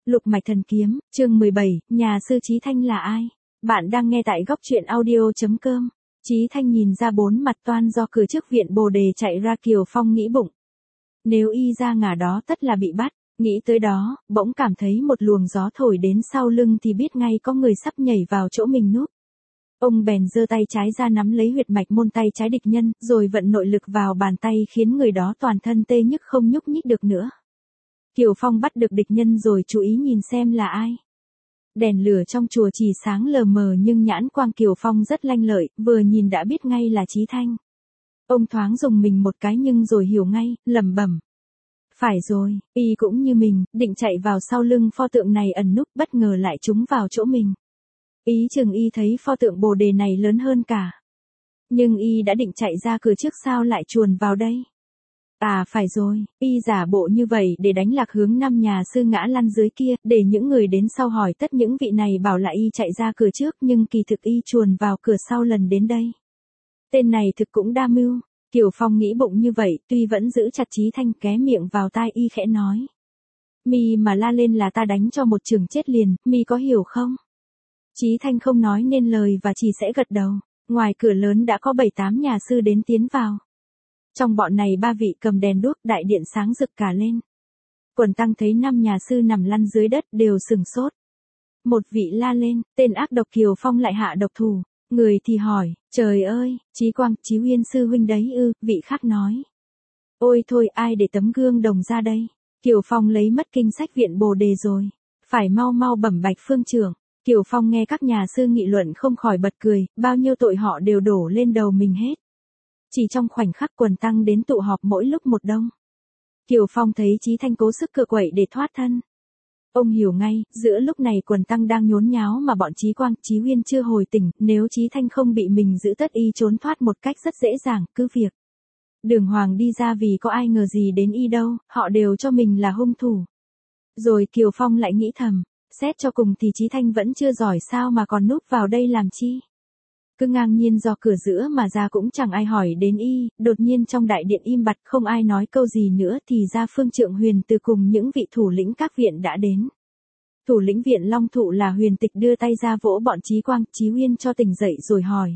Lục mạch thần kiếm, chương 17, nhà sư Chí Thanh là ai? Bạn đang nghe tại góc truyện audio.com. Chí Thanh nhìn ra bốn mặt toan do cửa trước viện Bồ Đề chạy ra, Kiều Phong nghĩ bụng. Nếu y ra ngả đó tất là bị bắt, nghĩ tới đó, bỗng cảm thấy một luồng gió thổi đến sau lưng thì biết ngay có người sắp nhảy vào chỗ mình núp. Ông bèn giơ tay trái ra nắm lấy huyệt mạch môn tay trái địch nhân, rồi vận nội lực vào bàn tay khiến người đó toàn thân tê nhức không nhúc nhích được nữa. Kiều Phong bắt được địch nhân rồi chú ý nhìn xem là ai. Đèn lửa trong chùa chỉ sáng lờ mờ nhưng nhãn quang Kiều Phong rất lanh lợi, vừa nhìn đã biết ngay là Chí Thanh. Ông thoáng dùng mình một cái nhưng rồi hiểu ngay, lẩm bẩm. Phải rồi, y cũng như mình, định chạy vào sau lưng pho tượng này ẩn núp, bất ngờ lại trúng vào chỗ mình. Ý chừng y thấy pho tượng Bồ Đề này lớn hơn cả. Nhưng y đã định chạy ra cửa trước sao lại chuồn vào đây? À phải rồi, y giả bộ như vậy để đánh lạc hướng năm nhà sư ngã lăn dưới kia, để những người đến sau hỏi tất những vị này bảo là y chạy ra cửa trước nhưng kỳ thực y chuồn vào cửa sau lần đến đây. Tên này thực cũng đa mưu. Kiều Phong nghĩ bụng như vậy, tuy vẫn giữ chặt Chí Thanh, ké miệng vào tai y khẽ nói. Mi mà la lên là ta đánh cho một chưởng chết liền, mi có hiểu không? Chí Thanh không nói nên lời và chỉ sẽ gật đầu. Ngoài cửa lớn đã có 7-8 nhà sư đến tiến vào. Trong bọn này 3 vị cầm đèn đuốc, đại điện sáng rực cả lên. Quần tăng thấy 5 nhà sư nằm lăn dưới đất đều sừng sốt. Một vị la lên, tên ác độc Kiều Phong lại hạ độc thủ. Người thì hỏi, trời ơi, Chí Quang, Chí Uyên sư huynh đấy ư? Vị khác nói. Ôi thôi, ai để tấm gương đồng ra đây? Kiều Phong lấy mất kinh sách viện Bồ Đề rồi. Phải mau mau bẩm bạch phương trưởng. Kiều Phong nghe các nhà sư nghị luận không khỏi bật cười, bao nhiêu tội họ đều đổ lên đầu mình hết. Chỉ trong khoảnh khắc quần tăng đến tụ họp mỗi lúc một đông. Kiều Phong thấy Chí Thanh cố sức cựa quậy để thoát thân. Ông hiểu ngay, giữa lúc này quần tăng đang nhốn nháo mà bọn Chí Quang, Chí Uyên chưa hồi tỉnh, nếu Chí Thanh không bị mình giữ tất y trốn thoát một cách rất dễ dàng, cứ việc. Đường hoàng đi ra vì có ai ngờ gì đến y đâu, họ đều cho mình là hung thủ. Rồi Kiều Phong lại nghĩ thầm, xét cho cùng thì Chí Thanh vẫn chưa giỏi sao mà còn núp vào đây làm chi. Cứ ngang nhiên do cửa giữa mà ra cũng chẳng ai hỏi đến y, đột nhiên trong đại điện im bặt không ai nói câu gì nữa thì ra Phương Trượng Huyền Từ cùng những vị thủ lĩnh các viện đã đến. Thủ lĩnh viện Long Thụ là Huyền Tịch đưa tay ra vỗ bọn Chí Quang, Chí Uyên cho tỉnh dậy rồi hỏi.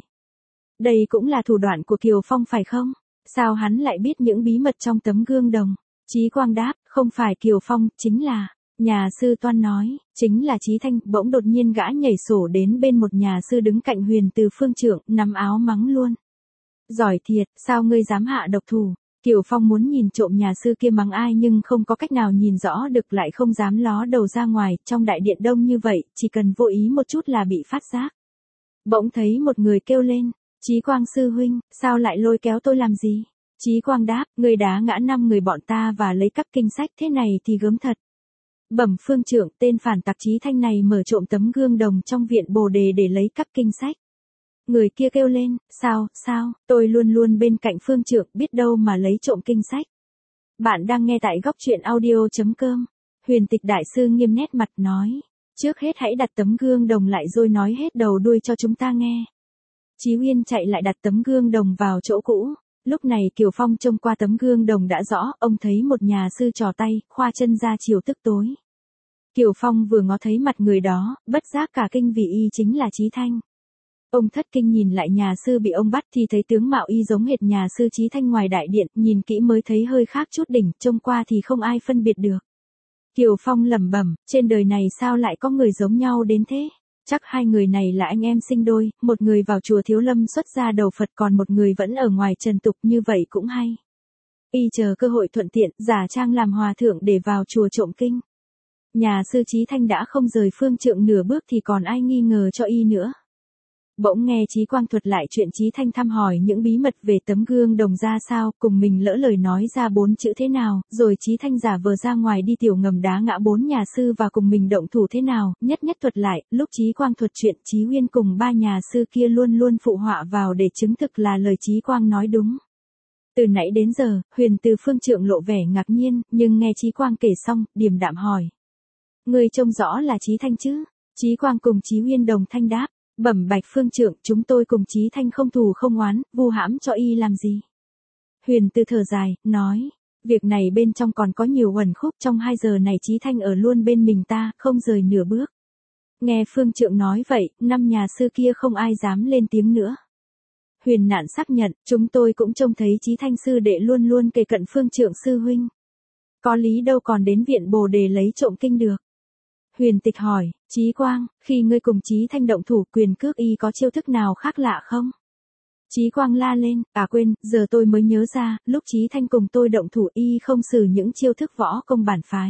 Đây cũng là thủ đoạn của Kiều Phong phải không? Sao hắn lại biết những bí mật trong tấm gương đồng? Chí Quang đáp, không phải Kiều Phong, chính là... Nhà sư toan nói, chính là Chí Thanh. Bỗng đột nhiên gã nhảy sổ đến bên một nhà sư đứng cạnh Huyền Từ Phương Trượng, nắm áo mắng luôn. Giỏi thiệt, sao ngươi dám hạ độc thủ? Kiều Phong muốn nhìn trộm nhà sư kia mắng ai nhưng không có cách nào nhìn rõ được, lại không dám ló đầu ra ngoài, trong đại điện đông như vậy, chỉ cần vô ý một chút là bị phát giác. Bỗng thấy một người kêu lên, Chí Quang sư huynh, sao lại lôi kéo tôi làm gì? Chí Quang đáp, ngươi đá ngã 5 người bọn ta và lấy cắp kinh sách, thế này thì gớm thật. Bẩm phương trưởng, tên phản tặc Chí Thanh này mở trộm tấm gương đồng trong viện Bồ Đề để lấy cắp kinh sách. Người kia kêu lên, sao, tôi luôn luôn bên cạnh phương trưởng, biết đâu mà lấy trộm kinh sách. Bạn đang nghe tại góc truyện audio.com. Huyền Tịch đại sư nghiêm nét mặt nói, trước hết hãy đặt tấm gương đồng lại rồi nói hết đầu đuôi cho chúng ta nghe. Chí Uyên chạy lại đặt tấm gương đồng vào chỗ cũ. Lúc này Kiều Phong trông qua tấm gương đồng đã rõ, ông thấy một nhà sư trò tay, khoa chân ra chiều tức tối. Kiều Phong vừa ngó thấy mặt người đó, bất giác cả kinh vì y chính là Chí Thanh. Ông thất kinh nhìn lại nhà sư bị ông bắt thì thấy tướng mạo y giống hệt nhà sư Chí Thanh ngoài đại điện, nhìn kỹ mới thấy hơi khác chút đỉnh, trông qua thì không ai phân biệt được. Kiều Phong lẩm bẩm, trên đời này sao lại có người giống nhau đến thế? Chắc hai người này là anh em sinh đôi, một người vào chùa Thiếu Lâm xuất gia đầu Phật còn một người vẫn ở ngoài trần tục, như vậy cũng hay. Y chờ cơ hội thuận tiện, giả trang làm hòa thượng để vào chùa trộm kinh. Nhà sư Chí Thanh đã không rời phương trượng nửa bước thì còn ai nghi ngờ cho y nữa. Bỗng nghe Chí Quang thuật lại chuyện Chí Thanh thăm hỏi những bí mật về tấm gương đồng ra sao, cùng mình lỡ lời nói ra 4 chữ thế nào, rồi Chí Thanh giả vờ ra ngoài đi tiểu ngầm đá ngã 4 nhà sư và cùng mình động thủ thế nào, nhất thuật lại, lúc Chí Quang thuật chuyện Chí Uyên cùng 3 nhà sư kia luôn luôn phụ họa vào để chứng thực là lời Chí Quang nói đúng. Từ nãy đến giờ, Huyền Từ Phương Trượng lộ vẻ ngạc nhiên, nhưng nghe Chí Quang kể xong, điềm đạm hỏi. Người trông rõ là Chí Thanh chứ? Chí Quang cùng Chí Uyên đồng thanh đáp. Bẩm bạch phương trưởng, chúng tôi cùng Chí Thanh không thù không oán, vu hãm cho y làm gì? Huyền Từ thở dài, nói, Việc này bên trong còn có nhiều uẩn khúc, trong 2 giờ này Chí Thanh ở luôn bên mình ta, không rời nửa bước. Nghe Phương Trượng nói vậy, 5 nhà sư kia không ai dám lên tiếng nữa. Huyền Nạn xác nhận, chúng tôi cũng trông thấy Chí Thanh sư đệ luôn luôn kề cận Phương Trượng sư huynh. Có lý đâu còn đến viện Bồ Đề lấy trộm kinh được. Huyền Tịch hỏi, Chí Quang, khi ngươi cùng Chí Thanh động thủ quyền cước y có chiêu thức nào khác lạ không? Chí Quang la lên, quên, giờ tôi mới nhớ ra, lúc Chí Thanh cùng tôi động thủ y không sử những chiêu thức võ công bản phái.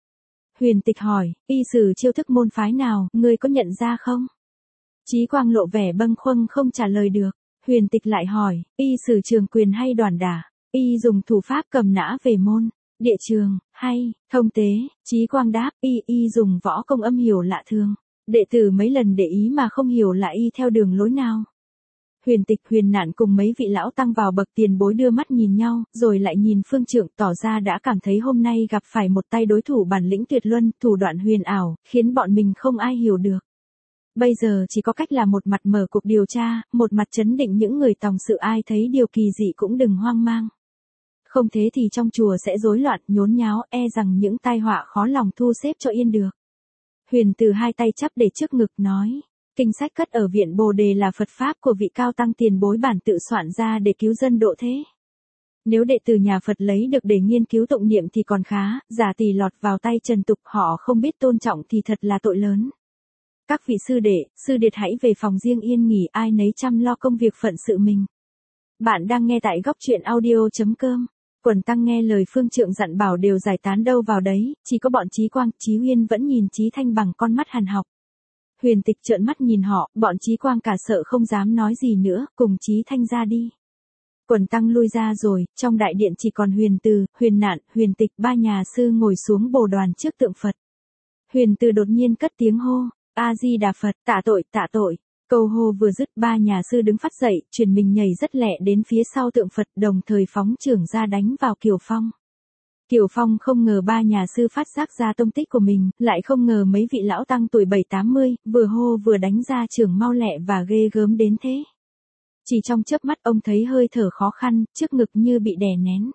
Huyền Tịch hỏi, y sử chiêu thức môn phái nào, ngươi có nhận ra không? Chí Quang lộ vẻ bâng khuâng không trả lời được. Huyền Tịch lại hỏi, y sử trường quyền hay đòn đả? Y dùng thủ pháp cầm nã về môn, địa trường, hay thông tế? Chí Quang đáp, y dùng võ công âm hiểu lạ thường. Đệ tử mấy lần để ý mà không hiểu là y theo đường lối nào. Huyền Tịch, Huyền Nạn cùng mấy vị lão tăng vào bậc tiền bối đưa mắt nhìn nhau, rồi lại nhìn Phương Trượng, tỏ ra đã cảm thấy hôm nay gặp phải một tay đối thủ bản lĩnh tuyệt luân, thủ đoạn huyền ảo, khiến bọn mình không ai hiểu được. Bây giờ chỉ có cách là một mặt mở cuộc điều tra, một mặt trấn định những người tòng sự, ai thấy điều kỳ dị cũng đừng hoang mang. Không thế thì trong chùa sẽ rối loạn, nhốn nháo, rằng những tai họa khó lòng thu xếp cho yên được. Huyền Từ hai tay chắp để trước ngực nói. Kinh sách cất ở viện Bồ Đề là Phật Pháp của vị cao tăng tiền bối bản tự soạn ra để cứu dân độ thế. Nếu đệ tử nhà Phật lấy được để nghiên cứu tụng niệm thì còn khá, giả tỷ lọt vào tay trần tục họ không biết tôn trọng thì thật là tội lớn. Các vị sư đệ, sư điệt hãy về phòng riêng yên nghỉ, ai nấy chăm lo công việc phận sự mình. Bạn đang nghe tại góc truyện audio.com. Quần tăng nghe lời Phương Trượng dặn bảo đều giải tán đâu vào đấy, chỉ có bọn Chí Quang, Chí Uyên vẫn nhìn Chí Thanh bằng con mắt hàn học. Huyền Tịch trợn mắt nhìn họ, bọn Chí Quang cả sợ không dám nói gì nữa, cùng Chí Thanh ra đi. Quần tăng lui ra rồi, trong đại điện chỉ còn Huyền Từ, Huyền Nạn, Huyền Tịch, 3 nhà sư ngồi xuống bồ đoàn trước tượng Phật. Huyền Từ đột nhiên cất tiếng hô, A-di-đà Phật, tạ tội, tạ tội. Câu hô vừa dứt, 3 nhà sư đứng phắt dậy, chuyển mình nhảy rất lẹ đến phía sau tượng Phật, đồng thời phóng chưởng ra đánh vào Kiều Phong. Kiều Phong không ngờ 3 nhà sư phát giác ra tông tích của mình, lại không ngờ mấy vị lão tăng tuổi 7-80, vừa hô vừa đánh ra chưởng mau lẹ và ghê gớm đến thế. Chỉ trong chớp mắt ông thấy hơi thở khó khăn, trước ngực như bị đè nén.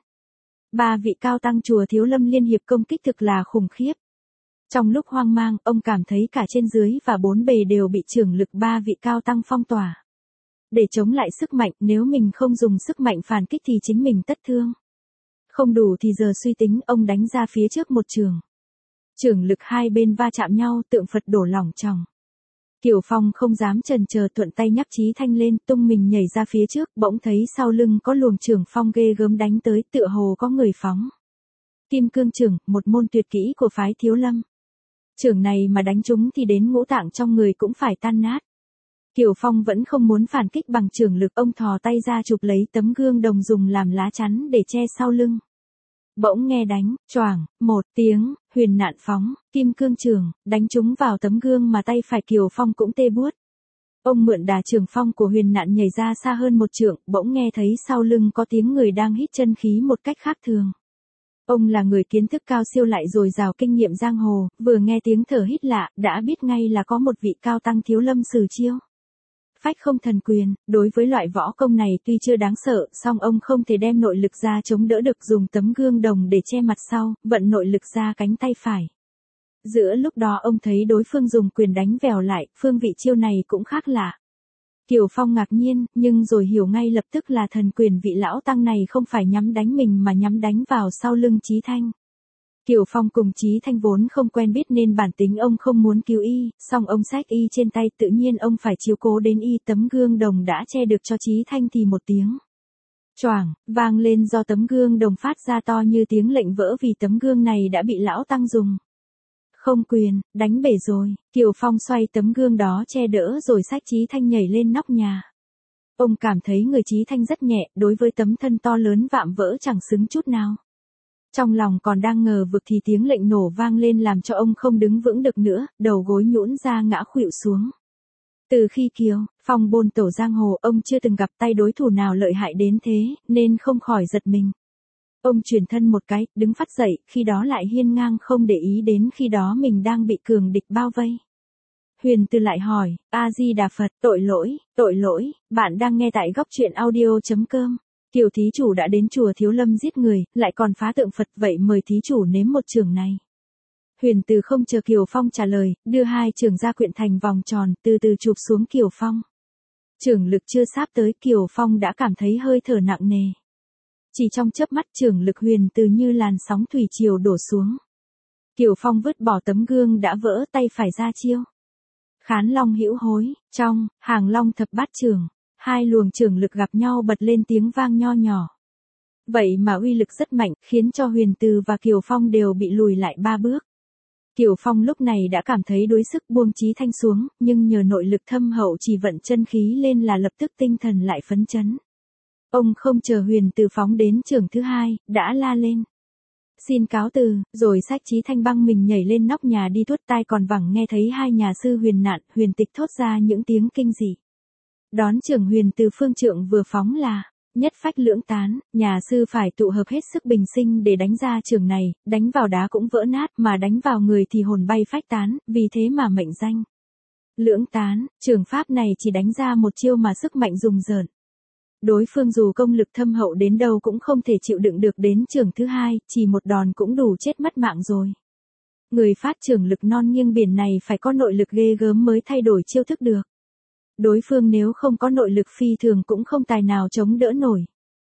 3 vị cao tăng chùa Thiếu Lâm liên hiệp công kích thực là khủng khiếp. Trong lúc hoang mang, ông cảm thấy cả trên dưới và 4 bề đều bị chưởng lực 3 vị cao tăng phong tỏa. Để chống lại sức mạnh, nếu mình không dùng sức mạnh phản kích thì chính mình tất thương. Không đủ thì giờ suy tính, ông đánh ra phía trước một chưởng. Chưởng lực hai bên va chạm nhau, tượng Phật đổ lỏng tròng. Kiều Phong không dám chần chờ, thuận tay nhắc Chí Thanh lên, tung mình nhảy ra phía trước, bỗng thấy sau lưng có luồng chưởng phong ghê gớm đánh tới, tựa hồ có người phóng. Kim cương chưởng, một môn tuyệt kỹ của phái Thiếu Lâm. Chưởng này mà đánh trúng thì đến ngũ tạng trong người cũng phải tan nát. Kiều Phong vẫn không muốn phản kích bằng chưởng lực, ông thò tay ra chụp lấy tấm gương đồng dùng làm lá chắn để che sau lưng. Bỗng nghe đánh, choảng, một tiếng, Huyền Nạn phóng, kim cương chưởng, đánh trúng vào tấm gương mà tay phải Kiều Phong cũng tê buốt. Ông mượn đà trường phong của Huyền Nạn nhảy ra xa hơn một trượng, bỗng nghe thấy sau lưng có tiếng người đang hít chân khí một cách khác thường. Ông là người kiến thức cao siêu lại dồi dào kinh nghiệm giang hồ, vừa nghe tiếng thở hít lạ, đã biết ngay là có một vị cao tăng Thiếu Lâm sử chiêu. Phách không thần quyền, đối với loại võ công này tuy chưa đáng sợ, song ông không thể đem nội lực ra chống đỡ được, dùng tấm gương đồng để che mặt sau, vận nội lực ra cánh tay phải. Giữa lúc đó ông thấy đối phương dùng quyền đánh vèo lại, phương vị chiêu này cũng khác lạ. Kiều Phong ngạc nhiên, nhưng rồi hiểu ngay lập tức là thần quyền vị lão tăng này không phải nhắm đánh mình mà nhắm đánh vào sau lưng Chí Thanh. Kiều Phong cùng Chí Thanh vốn không quen biết nên bản tính ông không muốn cứu y, song ông xách y trên tay, tự nhiên ông phải chiếu cố đến y. Tấm gương đồng đã che được cho Chí Thanh thì một tiếng choảng vang lên do tấm gương đồng phát ra to như tiếng lệnh vỡ, vì tấm gương này đã bị lão tăng dùng không quyền đánh bể rồi. Kiều Phong xoay tấm gương đó che đỡ rồi xách Chí Thanh nhảy lên nóc nhà. Ông cảm thấy người Chí Thanh rất nhẹ, đối với tấm thân to lớn vạm vỡ chẳng xứng chút nào. Trong lòng còn đang ngờ vực thì tiếng lệnh nổ vang lên làm cho ông không đứng vững được nữa, đầu gối nhũn ra ngã khuỵu xuống. Từ khi Kiều Phong bôn tổ giang hồ, ông chưa từng gặp tay đối thủ nào lợi hại đến thế, nên không khỏi giật mình. Ông chuyển thân một cái, đứng phắt dậy, khi đó lại hiên ngang không để ý đến khi đó mình đang bị cường địch bao vây. Huyền Từ lại hỏi, A-di-đà Phật, tội lỗi, bạn đang nghe tại góc truyện audio.com. Kiều thí chủ đã đến chùa Thiếu Lâm giết người, lại còn phá tượng Phật, vậy mời thí chủ nếm một chưởng này. Huyền Từ không chờ Kiều Phong trả lời, đưa hai chưởng ra quyện thành vòng tròn, từ từ chụp xuống Kiều Phong. Chưởng lực chưa sáp tới, Kiều Phong đã cảm thấy hơi thở nặng nề. Chỉ trong chớp mắt chưởng lực Huyền Từ như làn sóng thủy triều đổ xuống. Kiều Phong vứt bỏ tấm gương đã vỡ, tay phải ra chiêu. Khán long hữu hối, trong, hàng long thập bát chưởng, hai luồng chưởng lực gặp nhau bật lên tiếng vang nho nhỏ. Vậy mà uy lực rất mạnh, khiến cho Huyền Từ và Kiều Phong đều bị lùi lại 3 bước. Kiều Phong lúc này đã cảm thấy đuối sức, buông Chí Thanh xuống, nhưng nhờ nội lực thâm hậu chỉ vận chân khí lên là lập tức tinh thần lại phấn chấn. Ông không chờ Huyền Từ phóng đến chưởng thứ hai, đã la lên. Xin cáo từ, rồi xách Chí Thanh băng mình nhảy lên nóc nhà đi, tuốt tai còn vẳng nghe thấy hai nhà sư Huyền Nạn, Huyền Tịch thốt ra những tiếng kinh dị. Đón chưởng Huyền Từ phương trượng vừa phóng là nhất phách lưỡng tán, nhà sư phải tụ hợp hết sức bình sinh để đánh ra chưởng này, đánh vào đá cũng vỡ nát, mà đánh vào người thì hồn bay phách tán, vì thế mà mệnh danh lưỡng tán. Chưởng pháp này chỉ đánh ra một chiêu mà sức mạnh rùng rợn. Đối phương dù công lực thâm hậu đến đâu cũng không thể chịu đựng được đến chưởng thứ hai, chỉ một đòn cũng đủ chết mất mạng rồi. Người phát chưởng lực non nghiêng biển này phải có nội lực ghê gớm mới thay đổi chiêu thức được. Đối phương nếu không có nội lực phi thường cũng không tài nào chống đỡ nổi.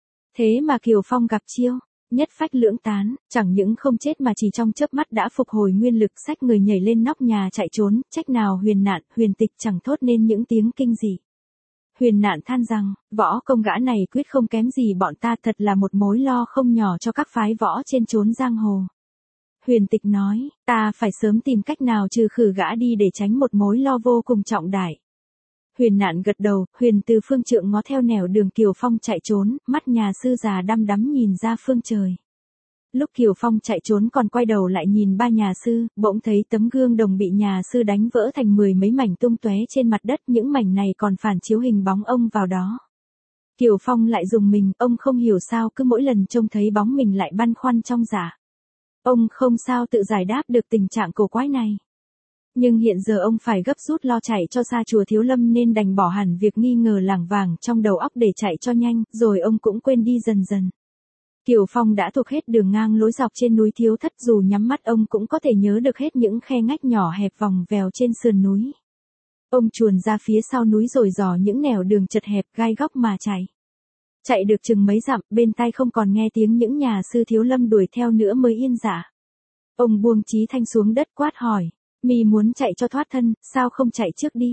Thế mà Kiều Phong gặp chiêu nhất phách lưỡng tán, chẳng những không chết mà chỉ trong chớp mắt đã phục hồi nguyên lực, xách người nhảy lên nóc nhà chạy trốn, trách nào Huyền Nạn, Huyền Tịch chẳng thốt nên những tiếng kinh dị. Huyền Nạn than rằng, võ công gã này quyết không kém gì bọn ta, thật là một mối lo không nhỏ cho các phái võ trên chốn giang hồ. Huyền Tịch nói, ta phải sớm tìm cách nào trừ khử gã đi để tránh một mối lo vô cùng trọng đại. Huyền Nạn gật đầu, Huyền Từ phương trượng ngó theo nẻo đường Kiều Phong chạy trốn, mắt nhà sư già đăm đắm nhìn ra phương trời. Lúc Kiều Phong chạy trốn còn quay đầu lại nhìn ba nhà sư, bỗng thấy tấm gương đồng bị nhà sư đánh vỡ thành 10 mấy mảnh tung tóe trên mặt đất, những mảnh này còn phản chiếu hình bóng ông vào đó. Kiều Phong lại rùng mình, ông không hiểu sao cứ mỗi lần trông thấy bóng mình lại băn khoăn trong dạ. Ông không sao tự giải đáp được tình trạng cổ quái này. Nhưng hiện giờ ông phải gấp rút lo chạy cho xa chùa Thiếu Lâm nên đành bỏ hẳn việc nghi ngờ lảng vảng trong đầu óc để chạy cho nhanh, rồi ông cũng quên đi dần dần. Kiều Phong đã thuộc hết đường ngang lối dọc trên núi Thiếu Thất, dù nhắm mắt ông cũng có thể nhớ được hết những khe ngách nhỏ hẹp vòng vèo trên sườn núi. Ông chuồn ra phía sau núi rồi dò những nẻo đường chật hẹp gai góc mà chạy. Chạy được chừng mấy dặm, bên tai không còn nghe tiếng những nhà sư Thiếu Lâm đuổi theo nữa mới yên dạ. Ông buông Chí Thanh xuống đất quát hỏi, mi muốn chạy cho thoát thân, sao không chạy trước đi?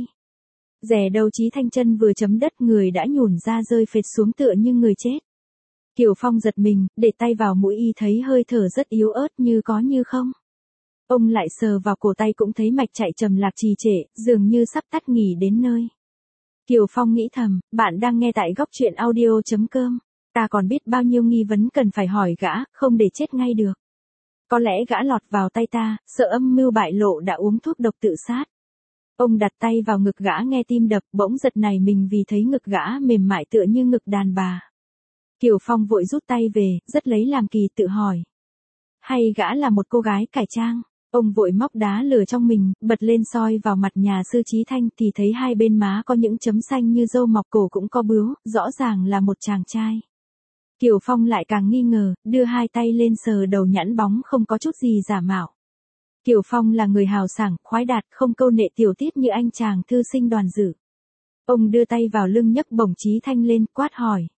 Dè đầu Chí Thanh chân vừa chấm đất người đã nhủn ra rơi phệt xuống tựa như người chết. Kiều Phong giật mình, để tay vào mũi y thấy hơi thở rất yếu ớt như có như không. Ông lại sờ vào cổ tay cũng thấy mạch chạy trầm lạc trì trệ, dường như sắp tắt nghỉ đến nơi. Kiều Phong nghĩ thầm, bạn đang nghe tại góc truyện audio.com. Ta còn biết bao nhiêu nghi vấn cần phải hỏi gã, không để chết ngay được. Có lẽ gã lọt vào tay ta, sợ âm mưu bại lộ đã uống thuốc độc tự sát. Ông đặt tay vào ngực gã nghe tim đập, bỗng giật nảy mình vì thấy ngực gã mềm mại tựa như ngực đàn bà. Kiều Phong vội rút tay về, rất lấy làm kỳ tự hỏi. Hay gã là một cô gái cải trang? Ông vội móc đá lửa trong mình, bật lên soi vào mặt nhà sư Chí Thanh thì thấy hai bên má có những chấm xanh như râu mọc, cổ cũng có bướu, rõ ràng là một chàng trai. Kiều Phong lại càng nghi ngờ, đưa hai tay lên sờ đầu nhẵn bóng không có chút gì giả mạo. Kiều Phong là người hào sảng, khoái đạt, không câu nệ tiểu tiết như anh chàng thư sinh Đoàn Dự. Ông đưa tay vào lưng nhấc bổng Chí Thanh lên, quát hỏi.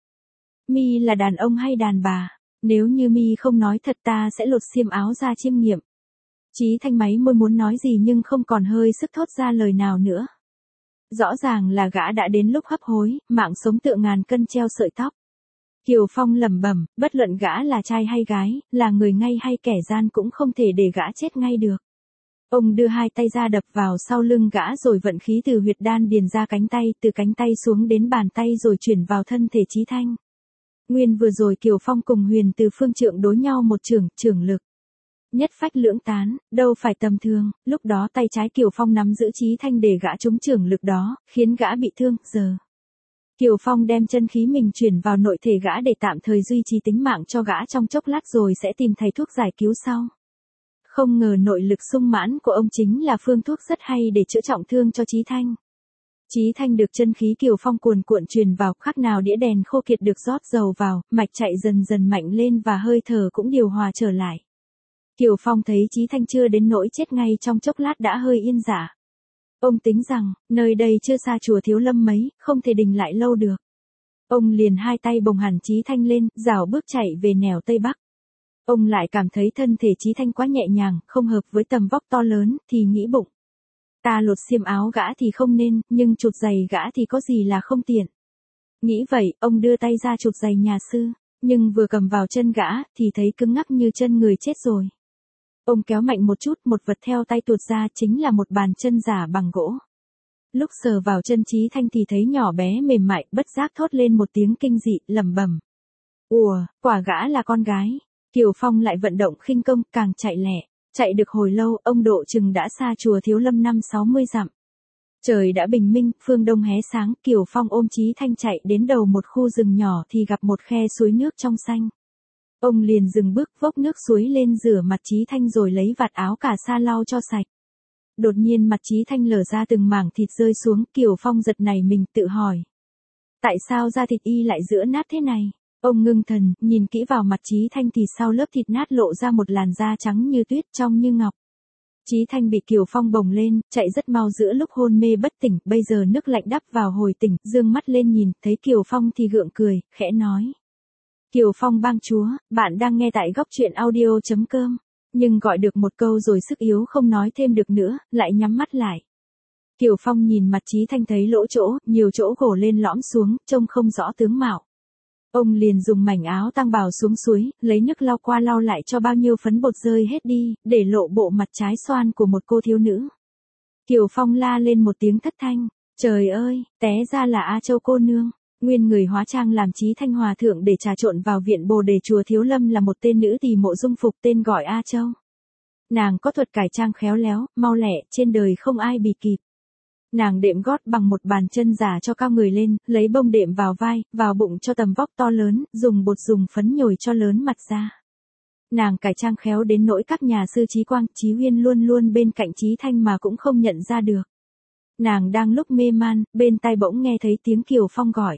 Mi là đàn ông hay đàn bà? Nếu như mi không nói thật ta sẽ lột xiêm áo ra chiêm nghiệm. Chí Thanh máy môi muốn nói gì nhưng không còn hơi sức thốt ra lời nào nữa. Rõ ràng là gã đã đến lúc hấp hối, mạng sống tựa ngàn cân treo sợi tóc. Kiều Phong lẩm bẩm, bất luận gã là trai hay gái, là người ngay hay kẻ gian cũng không thể để gã chết ngay được. Ông đưa hai tay ra đập vào sau lưng gã rồi vận khí từ huyệt đan điền ra cánh tay, từ cánh tay xuống đến bàn tay rồi chuyển vào thân thể Chí Thanh. Nguyên vừa rồi Kiều Phong cùng Huyền Từ phương trượng đối nhau một chưởng lực. Nhất phách lưỡng tán, đâu phải tầm thường, lúc đó tay trái Kiều Phong nắm giữ Chí Thanh để gã trúng chưởng lực đó, khiến gã bị thương, giờ. Kiều Phong đem chân khí mình chuyển vào nội thể gã để tạm thời duy trì tính mạng cho gã trong chốc lát rồi sẽ tìm thầy thuốc giải cứu sau. Không ngờ nội lực sung mãn của ông chính là phương thuốc rất hay để chữa trọng thương cho Chí Thanh. Chí Thanh được chân khí Kiều Phong cuồn cuộn truyền vào, khác nào đĩa đèn khô kiệt được rót dầu vào, mạch chạy dần dần mạnh lên và hơi thở cũng điều hòa trở lại. Kiều Phong thấy Chí Thanh chưa đến nỗi chết ngay trong chốc lát đã hơi yên dạ. Ông tính rằng, nơi đây chưa xa chùa Thiếu Lâm mấy, không thể đình lại lâu được. Ông liền hai tay bồng hẳn Chí Thanh lên, rảo bước chạy về nẻo Tây Bắc. Ông lại cảm thấy thân thể Chí Thanh quá nhẹ nhàng, không hợp với tầm vóc to lớn, thì nghĩ bụng. Ta lột xiêm áo gã thì không nên, nhưng chụt giày gã thì có gì là không tiện. Nghĩ vậy, ông đưa tay ra chụt giày nhà sư, nhưng vừa cầm vào chân gã, thì thấy cứng ngắc như chân người chết rồi. Ông kéo mạnh một chút, một vật theo tay tuột ra chính là một bàn chân giả bằng gỗ. Lúc sờ vào chân Chí Thanh thì thấy nhỏ bé mềm mại, bất giác thốt lên một tiếng kinh dị, lẩm bẩm. Ủa, quả gã là con gái. Kiều Phong lại vận động khinh công, càng chạy lẹ. Chạy được hồi lâu, ông độ chừng đã xa chùa Thiếu Lâm 50-60 dặm. Trời đã bình minh, phương đông hé sáng, Kiều Phong ôm Chí Thanh chạy đến đầu một khu rừng nhỏ thì gặp một khe suối nước trong xanh. Ông liền dừng bước vốc nước suối lên rửa mặt Chí Thanh rồi lấy vạt áo cà sa lau cho sạch. Đột nhiên mặt Chí Thanh lở ra từng mảng thịt rơi xuống, Kiều Phong giật nảy mình tự hỏi. Tại sao da thịt y lại giã nát thế này? Ông ngưng thần, nhìn kỹ vào mặt Chí Thanh thì sau lớp thịt nát lộ ra một làn da trắng như tuyết, trong như ngọc. Chí Thanh bị Kiều Phong bồng lên, chạy rất mau giữa lúc hôn mê bất tỉnh, bây giờ nước lạnh đắp vào hồi tỉnh, dương mắt lên nhìn, thấy Kiều Phong thì gượng cười, khẽ nói. Kiều Phong bang chúa, bạn đang nghe tại góc truyện audio.com, nhưng gọi được một câu rồi sức yếu không nói thêm được nữa, lại nhắm mắt lại. Kiều Phong nhìn mặt Chí Thanh thấy lỗ chỗ, nhiều chỗ gồ lên lõm xuống, trông không rõ tướng mạo. Ông liền dùng mảnh áo tang bào xuống suối, lấy nước lau qua lau lại cho bao nhiêu phấn bột rơi hết đi, để lộ bộ mặt trái xoan của một cô thiếu nữ. Kiều Phong la lên một tiếng thất thanh, trời ơi, té ra là A Châu cô nương. Nguyên người hóa trang làm Chí Thanh hòa thượng để trà trộn vào viện Bồ Đề chùa Thiếu Lâm là một tên nữ tỳ mộ dung phục tên gọi A Châu. Nàng có thuật cải trang khéo léo, mau lẹ, trên đời không ai bì kịp. Nàng đệm gót bằng một bàn chân giả cho cao người lên, lấy bông đệm vào vai, vào bụng cho tầm vóc to lớn, dùng bột dùng phấn nhồi cho lớn mặt ra. Nàng cải trang khéo đến nỗi các nhà sư Chí Quang, Chí Huyên luôn luôn bên cạnh Chí Thanh mà cũng không nhận ra được. Nàng đang lúc mê man, bên tai bỗng nghe thấy tiếng Kiều Phong gọi.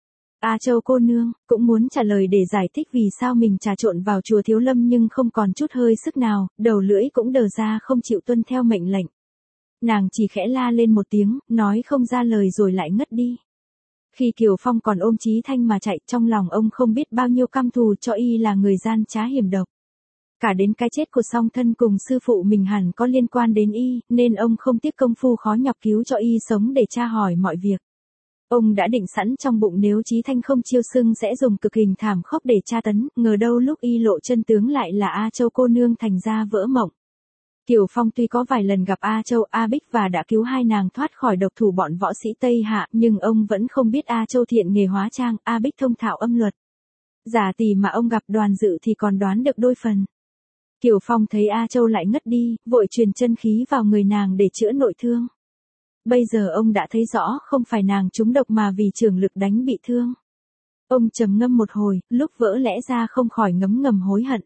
A Châu cô nương, cũng muốn trả lời để giải thích vì sao mình trà trộn vào chùa Thiếu Lâm nhưng không còn chút hơi sức nào, đầu lưỡi cũng đờ ra không chịu tuân theo mệnh lệnh. Nàng chỉ khẽ la lên một tiếng, nói không ra lời rồi lại ngất đi. Khi Kiều Phong còn ôm Chí Thanh mà chạy, trong lòng ông không biết bao nhiêu căm thù cho y là người gian trá hiểm độc. Cả đến cái chết của song thân cùng sư phụ mình hẳn có liên quan đến y, nên ông không tiếc công phu khó nhọc cứu cho y sống để tra hỏi mọi việc. Ông đã định sẵn trong bụng nếu Chí Thanh không chiêu sưng sẽ dùng cực hình thảm khốc để tra tấn, ngờ đâu lúc y lộ chân tướng lại là A Châu cô nương thành ra vỡ mộng. Kiều Phong tuy có vài lần gặp A Châu, A Bích và đã cứu hai nàng thoát khỏi độc thủ bọn võ sĩ Tây Hạ, nhưng ông vẫn không biết A Châu thiện nghề hóa trang, A Bích thông thạo âm luật. Giả tỷ mà ông gặp Đoàn Dự thì còn đoán được đôi phần. Kiều Phong thấy A Châu lại ngất đi, vội truyền chân khí vào người nàng để chữa nội thương. Bây giờ ông đã thấy rõ không phải nàng trúng độc mà vì trường lực đánh bị thương. Ông trầm ngâm một hồi, lúc vỡ lẽ ra không khỏi ngấm ngầm hối hận.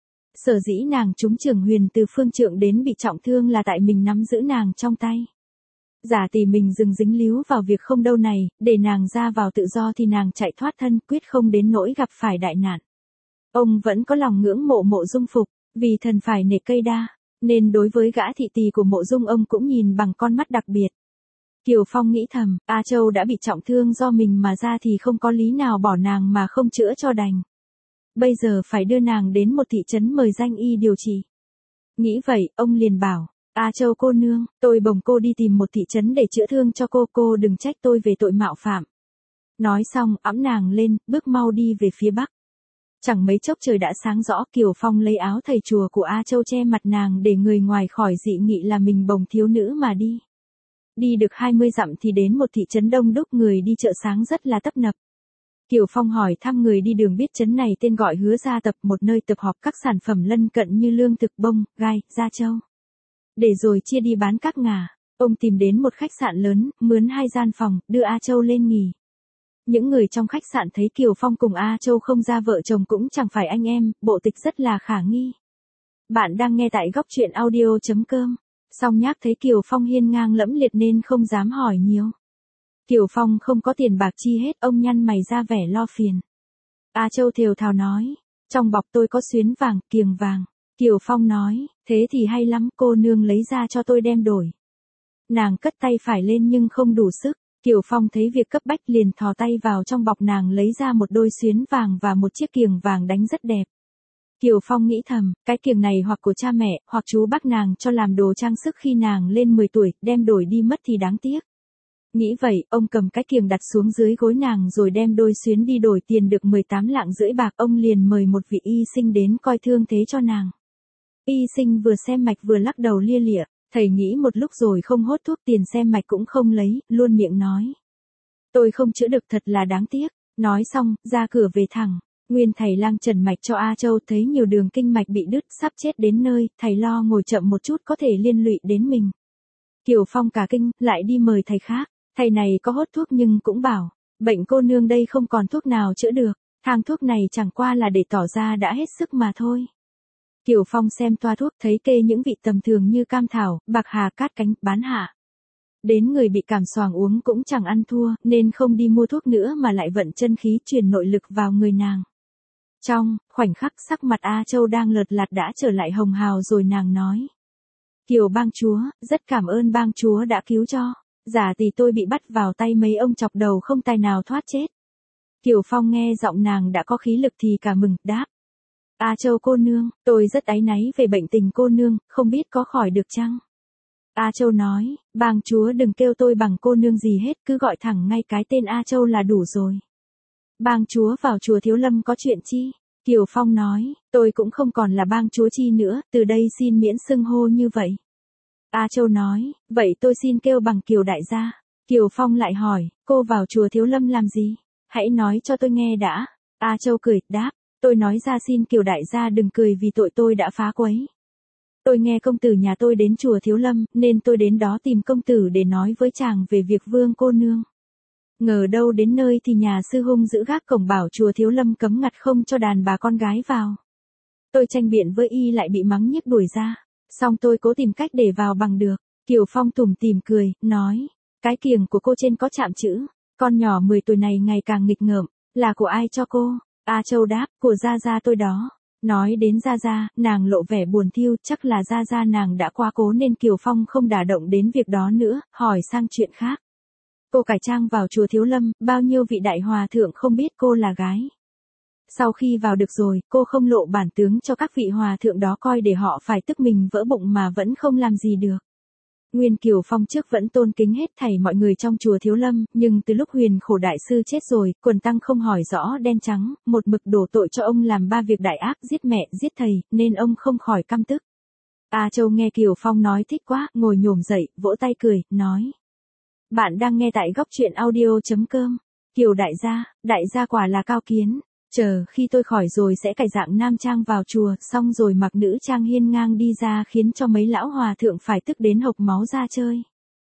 Sở dĩ nàng trúng trường huyền từ phương trượng đến bị trọng thương là tại mình nắm giữ nàng trong tay. Giả tỷ mình dừng dính líu vào việc không đâu này, để nàng ra vào tự do thì nàng chạy thoát thân quyết không đến nỗi gặp phải đại nạn. Ông vẫn có lòng ngưỡng mộ Mộ Dung Phục, vì thần phải nể cây đa, nên đối với gã thị tỳ của Mộ Dung ông cũng nhìn bằng con mắt đặc biệt. Kiều Phong nghĩ thầm, A Châu đã bị trọng thương do mình mà ra thì không có lý nào bỏ nàng mà không chữa cho đành. Bây giờ phải đưa nàng đến một thị trấn mời danh y điều trị. Nghĩ vậy, ông liền bảo, A Châu cô nương, tôi bồng cô đi tìm một thị trấn để chữa thương cho cô đừng trách tôi về tội mạo phạm. Nói xong, ẵm nàng lên, bước mau đi về phía bắc. Chẳng mấy chốc trời đã sáng rõ, Kiều Phong lấy áo thầy chùa của A Châu che mặt nàng để người ngoài khỏi dị nghị là mình bồng thiếu nữ mà đi. Đi được 20 dặm thì đến một thị trấn đông đúc người đi chợ sáng rất là tấp nập. Kiều Phong hỏi thăm người đi đường biết trấn này tên gọi Hứa Gia Tập, một nơi tập họp các sản phẩm lân cận như lương thực, bông, gai, da trâu. Để rồi chia đi bán các ngả, ông tìm đến một khách sạn lớn, mướn 2 gian phòng, đưa A Châu lên nghỉ. Những người trong khách sạn thấy Kiều Phong cùng A Châu không ra vợ chồng cũng chẳng phải anh em, bộ tịch rất là khả nghi. Bạn đang nghe tại góc truyện audio.com. Song Nhác thấy Kiều Phong hiên ngang lẫm liệt nên không dám hỏi nhiều. Kiều Phong không có tiền bạc chi hết, ông nhăn mày ra vẻ lo phiền. A Châu thều thào nói, trong bọc tôi có xuyến vàng, kiềng vàng. Kiều Phong nói, thế thì hay lắm, cô nương lấy ra cho tôi đem đổi. Nàng cất tay phải lên nhưng không đủ sức. Kiều Phong thấy việc cấp bách liền thò tay vào trong bọc nàng lấy ra một đôi xuyến vàng và một chiếc kiềng vàng đánh rất đẹp. Kiều Phong nghĩ thầm, cái kiềng này hoặc của cha mẹ, hoặc chú bác nàng cho làm đồ trang sức khi nàng lên 10 tuổi, đem đổi đi mất thì đáng tiếc. Nghĩ vậy, ông cầm cái kiềng đặt xuống dưới gối nàng rồi đem đôi xuyến đi đổi tiền được 18 lạng rưỡi bạc. Ông liền mời một vị y sinh đến coi thương thế cho nàng. Y sinh vừa xem mạch vừa lắc đầu lia lịa. Thầy nghĩ một lúc rồi không hốt thuốc, tiền xem mạch cũng không lấy, luôn miệng nói. Tôi không chữa được, thật là đáng tiếc. Nói xong, ra cửa về thẳng. Nguyên thầy lang trần mạch cho A Châu, thấy nhiều đường kinh mạch bị đứt, sắp chết đến nơi, thầy lo ngồi chậm một chút có thể liên lụy đến mình. Kiều Phong cả kinh, lại đi mời thầy khác. Thầy này có hốt thuốc nhưng cũng bảo, bệnh cô nương đây không còn thuốc nào chữa được, thang thuốc này chẳng qua là để tỏ ra đã hết sức mà thôi. Kiều Phong xem toa thuốc thấy kê những vị tầm thường như cam thảo, bạc hà, cát cánh, bán hạ. Đến người bị cảm xoàng uống cũng chẳng ăn thua, nên không đi mua thuốc nữa mà lại vận chân khí truyền nội lực vào người nàng. Trong khoảnh khắc sắc mặt A Châu đang lợt lạt đã trở lại hồng hào rồi nàng nói. Kiều bang chúa, rất cảm ơn bang chúa đã cứu cho. Giả tỷ tôi bị bắt vào tay mấy ông chọc đầu không tài nào thoát chết. Kiều Phong nghe giọng nàng đã có khí lực thì cả mừng, đáp. A Châu cô nương, tôi rất áy náy về bệnh tình cô nương, không biết có khỏi được chăng? A Châu nói, bang chúa đừng kêu tôi bằng cô nương gì hết, cứ gọi thẳng ngay cái tên A Châu là đủ rồi. Bang chúa vào chùa Thiếu Lâm có chuyện chi? Kiều Phong nói, tôi cũng không còn là bang chúa chi nữa, từ đây xin miễn xưng hô như vậy. A Châu nói, vậy tôi xin kêu bằng Kiều đại gia. Kiều Phong lại hỏi, cô vào chùa Thiếu Lâm làm gì? Hãy nói cho tôi nghe đã. A Châu cười, đáp, tôi nói ra xin Kiều đại gia đừng cười vì tội tôi đã phá quấy. Tôi nghe công tử nhà tôi đến chùa Thiếu Lâm, nên tôi đến đó tìm công tử để nói với chàng về việc vương cô nương. Ngờ đâu đến nơi thì nhà sư hung giữ gác cổng bảo chùa Thiếu Lâm cấm ngặt không cho đàn bà con gái vào. Tôi tranh biện với y lại bị mắng nhiếc đuổi ra. Xong tôi cố tìm cách để vào bằng được. Kiều Phong tủm tỉm cười, nói, cái kiềng của cô trên có chạm chữ, con nhỏ 10 tuổi này ngày càng nghịch ngợm, là của ai cho cô? A Châu đáp, của gia gia tôi đó. Nói đến gia gia, nàng lộ vẻ buồn thiu, chắc là gia gia nàng đã quá cố nên Kiều Phong không đả động đến việc đó nữa, hỏi sang chuyện khác. Cô cải trang vào chùa Thiếu Lâm, bao nhiêu vị đại hòa thượng không biết cô là gái. Sau khi vào được rồi, cô không lộ bản tướng cho các vị hòa thượng đó coi để họ phải tức mình vỡ bụng mà vẫn không làm gì được. Nguyên Kiều Phong trước vẫn tôn kính hết thảy mọi người trong chùa Thiếu Lâm, nhưng từ lúc Huyền Khổ đại sư chết rồi, quần tăng không hỏi rõ đen trắng, một mực đổ tội cho ông làm 3 việc đại ác, giết mẹ, giết thầy, nên ông không khỏi căm tức. A Châu nghe Kiều Phong nói thích quá, ngồi nhổm dậy, vỗ tay cười, nói. Bạn đang nghe tại góc truyện audio.com. Kiều đại gia quả là cao kiến. Chờ khi tôi khỏi rồi sẽ cải dạng nam trang vào chùa, xong rồi mặc nữ trang hiên ngang đi ra khiến cho mấy lão hòa thượng phải tức đến hộc máu ra chơi.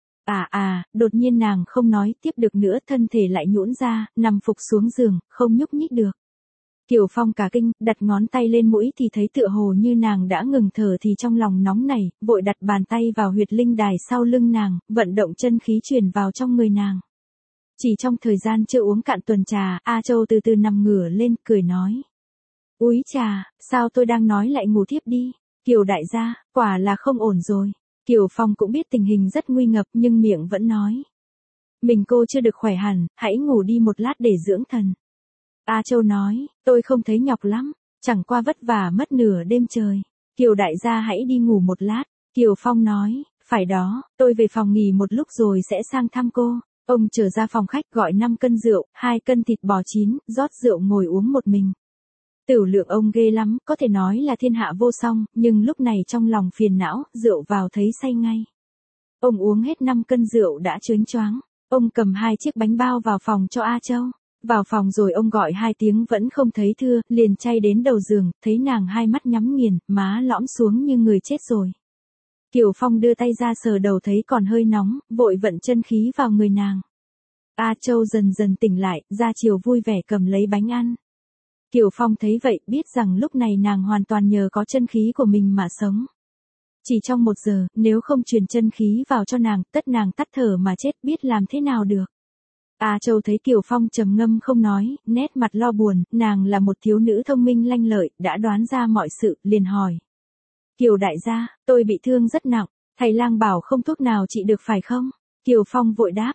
Đột nhiên nàng không nói tiếp được nữa, thân thể lại nhũn ra, nằm phục xuống giường, không nhúc nhích được. Kiều Phong cả kinh, đặt ngón tay lên mũi thì thấy tựa hồ như nàng đã ngừng thở thì trong lòng nóng nảy, vội đặt bàn tay vào huyệt linh đài sau lưng nàng, vận động chân khí truyền vào trong người nàng. Chỉ trong thời gian chưa uống cạn tuần trà, A Châu từ từ nằm ngửa lên, cười nói. Úi trà, sao tôi đang nói lại ngủ thiếp đi? Kiều đại gia, quả là không ổn rồi. Kiều Phong cũng biết tình hình rất nguy ngập nhưng miệng vẫn nói. Mình cô chưa được khỏe hẳn, hãy ngủ đi một lát để dưỡng thần. A Châu nói, tôi không thấy nhọc lắm, chẳng qua vất vả mất nửa đêm trời. Kiều đại gia hãy đi ngủ một lát. Kiều Phong nói, phải đó, tôi về phòng nghỉ một lúc rồi sẽ sang thăm cô. Ông trở ra phòng khách gọi 5 cân rượu, 2 cân thịt bò chín, rót rượu ngồi uống một mình. Tửu lượng ông ghê lắm, có thể nói là thiên hạ vô song, nhưng lúc này trong lòng phiền não, rượu vào thấy say ngay. Ông uống hết 5 cân rượu đã chớnh choáng. Ông cầm 2 chiếc bánh bao vào phòng cho A Châu. Vào phòng rồi ông gọi 2 tiếng vẫn không thấy thưa, liền chay đến đầu giường, thấy nàng hai mắt nhắm nghiền, má lõm xuống như người chết rồi. Kiều Phong đưa tay ra sờ đầu thấy còn hơi nóng, vội vận chân khí vào người nàng. A Châu dần dần tỉnh lại, ra chiều vui vẻ cầm lấy bánh ăn. Kiều Phong thấy vậy, biết rằng lúc này nàng hoàn toàn nhờ có chân khí của mình mà sống. Chỉ trong 1 giờ, nếu không truyền chân khí vào cho nàng, tất nàng tắt thở mà chết, biết làm thế nào được. A Châu thấy Kiều Phong trầm ngâm không nói, nét mặt lo buồn, nàng là một thiếu nữ thông minh lanh lợi, đã đoán ra mọi sự, liền hỏi. Kiều đại gia, tôi bị thương rất nặng, thầy lang bảo không thuốc nào trị được phải không? Kiều Phong vội đáp,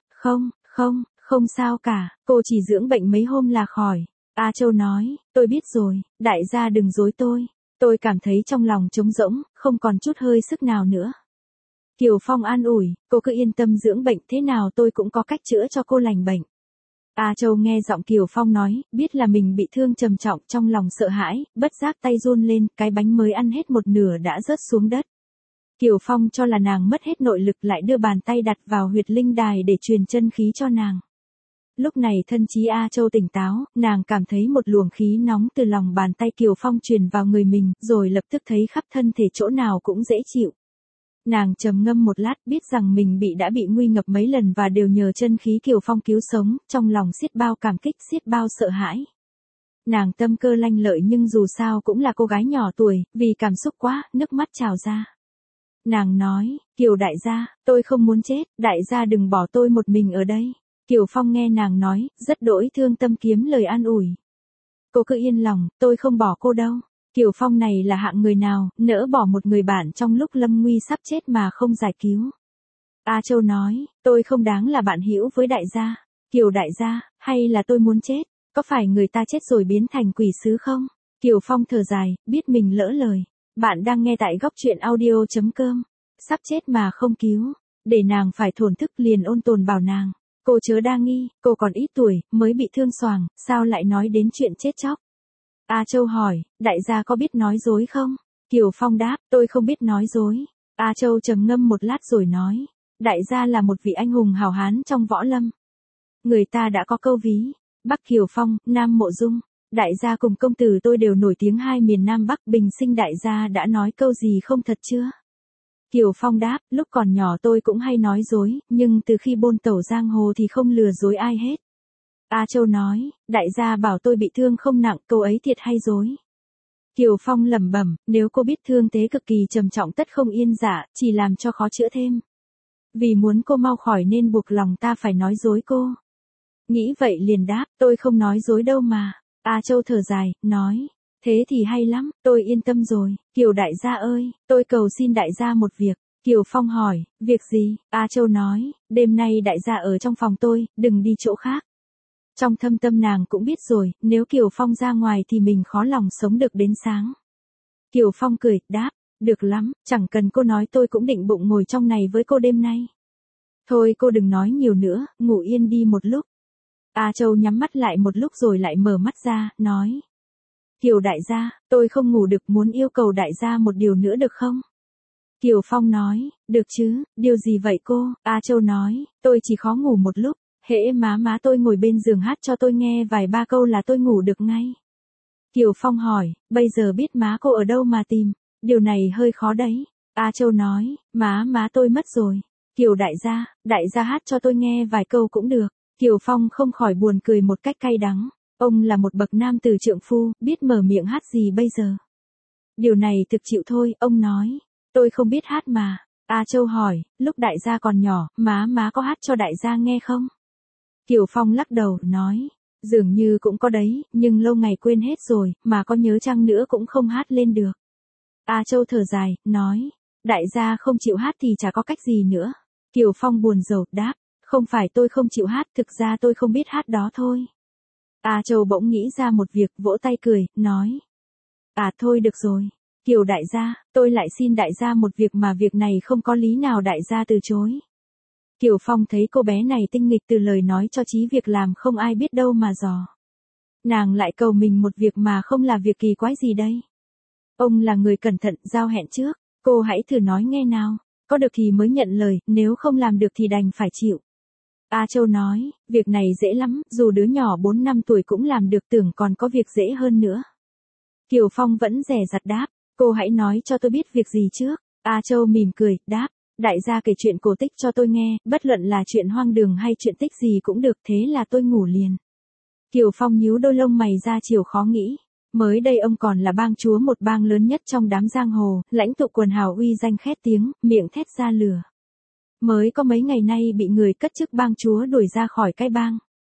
không sao cả, cô chỉ dưỡng bệnh mấy hôm là khỏi. A Châu nói, tôi biết rồi, đại gia đừng dối tôi cảm thấy trong lòng trống rỗng, không còn chút hơi sức nào nữa. Kiều Phong an ủi, cô cứ yên tâm dưỡng bệnh, thế nào tôi cũng có cách chữa cho cô lành bệnh. A Châu nghe giọng Kiều Phong nói, biết là mình bị thương trầm trọng, trong lòng sợ hãi, bất giác tay run lên, cái bánh mới ăn hết một nửa đã rớt xuống đất. Kiều Phong cho là nàng mất hết nội lực, lại đưa bàn tay đặt vào huyệt linh đài để truyền chân khí cho nàng. Lúc này thân trí A Châu tỉnh táo, nàng cảm thấy một luồng khí nóng từ lòng bàn tay Kiều Phong truyền vào người mình, rồi lập tức thấy khắp thân thể chỗ nào cũng dễ chịu. Nàng trầm ngâm một lát, biết rằng mình đã bị nguy ngập mấy lần và đều nhờ chân khí Kiều Phong cứu sống, trong lòng xiết bao cảm kích, xiết bao sợ hãi. Nàng tâm cơ lanh lợi nhưng dù sao cũng là cô gái nhỏ tuổi, vì cảm xúc quá, nước mắt trào ra. Nàng nói, Kiều đại gia, tôi không muốn chết, đại gia đừng bỏ tôi một mình ở đây. Kiều Phong nghe nàng nói, rất đỗi thương tâm kiếm lời an ủi. Cô cứ yên lòng, tôi không bỏ cô đâu. Kiều Phong này là hạng người nào, nỡ bỏ một người bạn trong lúc lâm nguy sắp chết mà không giải cứu. A Châu nói, tôi không đáng là bạn hữu với đại gia. Kiều đại gia, hay là tôi muốn chết, có phải người ta chết rồi biến thành quỷ sứ không? Kiều Phong thở dài, biết mình lỡ lời. Bạn đang nghe tại góc truyện audio.com. Sắp chết mà không cứu, để nàng phải thổn thức, liền ôn tồn bảo nàng. Cô chớ đa nghi, cô còn ít tuổi, mới bị thương xoàng, sao lại nói đến chuyện chết chóc? A Châu hỏi, đại gia có biết nói dối không? Kiều Phong đáp, tôi không biết nói dối. A Châu trầm ngâm một lát rồi nói, đại gia là một vị anh hùng hào hán trong võ lâm. Người ta đã có câu ví, Bắc Kiều Phong, Nam Mộ Dung. Đại gia cùng công tử tôi đều nổi tiếng hai miền Nam Bắc, bình sinh đại gia đã nói câu gì không thật chưa? Kiều Phong đáp, lúc còn nhỏ tôi cũng hay nói dối, nhưng từ khi bôn tẩu giang hồ thì không lừa dối ai hết. A Châu nói, đại gia bảo tôi bị thương không nặng, câu ấy thiệt hay dối? Kiều Phong lẩm bẩm, nếu cô biết thương thế cực kỳ trầm trọng tất không yên dạ, chỉ làm cho khó chữa thêm. Vì muốn cô mau khỏi nên buộc lòng ta phải nói dối cô. Nghĩ vậy liền đáp, tôi không nói dối đâu mà. A Châu thở dài, nói, thế thì hay lắm, tôi yên tâm rồi. Kiều đại gia ơi, tôi cầu xin đại gia một việc. Kiều Phong hỏi, việc gì? A Châu nói, đêm nay đại gia ở trong phòng tôi, đừng đi chỗ khác. Trong thâm tâm nàng cũng biết rồi, nếu Kiều Phong ra ngoài thì mình khó lòng sống được đến sáng. Kiều Phong cười, đáp, được lắm, chẳng cần cô nói tôi cũng định bụng ngồi trong này với cô đêm nay. Thôi cô đừng nói nhiều nữa, ngủ yên đi một lúc. A Châu nhắm mắt lại một lúc rồi lại mở mắt ra, nói. Kiều đại gia, tôi không ngủ được, muốn yêu cầu đại gia một điều nữa được không? Kiều Phong nói, được chứ, điều gì vậy cô? A Châu nói, tôi chỉ khó ngủ một lúc, hễ má tôi ngồi bên giường hát cho tôi nghe vài ba câu là tôi ngủ được ngay. Kiều Phong hỏi, bây giờ biết má cô ở đâu mà tìm, điều này hơi khó đấy. A Châu nói, má tôi mất rồi. Kiều đại gia hát cho tôi nghe vài câu cũng được. Kiều Phong không khỏi buồn cười một cách cay đắng. Ông là một bậc nam tử trượng phu, biết mở miệng hát gì bây giờ? Điều này thực chịu thôi, ông nói. Tôi không biết hát mà. A Châu hỏi, lúc đại gia còn nhỏ, má có hát cho đại gia nghe không? Kiều Phong lắc đầu, nói. Dường như cũng có đấy, nhưng lâu ngày quên hết rồi, mà có nhớ chăng nữa cũng không hát lên được. A Châu thở dài, nói. Đại gia không chịu hát thì chả có cách gì nữa. Kiều Phong buồn rầu, đáp. Không phải tôi không chịu hát, thực ra tôi không biết hát đó thôi. A Châu bỗng nghĩ ra một việc, vỗ tay cười, nói. À thôi được rồi. Kiều đại gia, tôi lại xin đại gia một việc mà việc này không có lý nào đại gia từ chối. Kiều Phong thấy cô bé này tinh nghịch, từ lời nói cho chí việc làm không ai biết đâu mà dò. Nàng lại cầu mình một việc mà không là việc kỳ quái gì đây. Ông là người cẩn thận, giao hẹn trước, cô hãy thử nói nghe nào, có được thì mới nhận lời, nếu không làm được thì đành phải chịu. A Châu nói, việc này dễ lắm, dù đứa nhỏ 4 năm tuổi cũng làm được, tưởng còn có việc dễ hơn nữa. Kiều Phong vẫn dè dặt đáp, cô hãy nói cho tôi biết việc gì trước. A Châu mỉm cười, đáp, đại gia kể chuyện cổ tích cho tôi nghe, bất luận là chuyện hoang đường hay chuyện tích gì cũng được, thế là tôi ngủ liền. Kiều Phong nhíu đôi lông mày ra chiều khó nghĩ. Mới đây ông còn là bang chúa một bang lớn nhất trong đám giang hồ, lãnh tụ quần hào uy danh khét tiếng, miệng thét ra lửa. Mới có mấy ngày nay bị người cất chức bang chúa đuổi ra khỏi cái bang.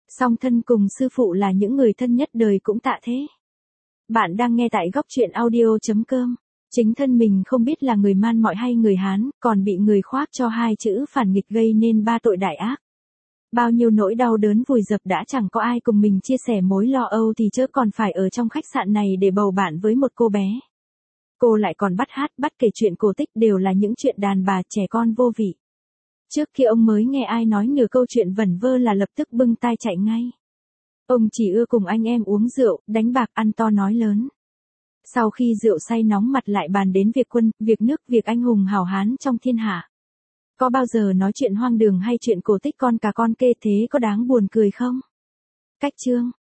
Song thân cùng sư phụ là những người thân nhất đời cũng tạ thế. Bạn đang nghe tại góc truyện audio.com. Chính thân mình không biết là người Man Mọi hay người Hán, còn bị người khoác cho hai chữ phản nghịch gây nên ba tội đại ác. Bao nhiêu nỗi đau đớn vùi dập đã chẳng có ai cùng mình chia sẻ mối lo âu thì chớ còn phải ở trong khách sạn này để bầu bạn với một cô bé. Cô lại còn bắt hát bắt kể chuyện cổ tích, đều là những chuyện đàn bà trẻ con vô vị. Trước khi ông mới nghe ai nói nửa câu chuyện vẩn vơ là lập tức bưng tai chạy ngay. Ông chỉ ưa cùng anh em uống rượu, đánh bạc, ăn to nói lớn. Sau khi rượu say nóng mặt lại bàn đến việc quân, việc nước, việc anh hùng hào hán trong thiên hạ. Có bao giờ nói chuyện hoang đường hay chuyện cổ tích con cà con kê, thế có đáng buồn cười không? Cách chương.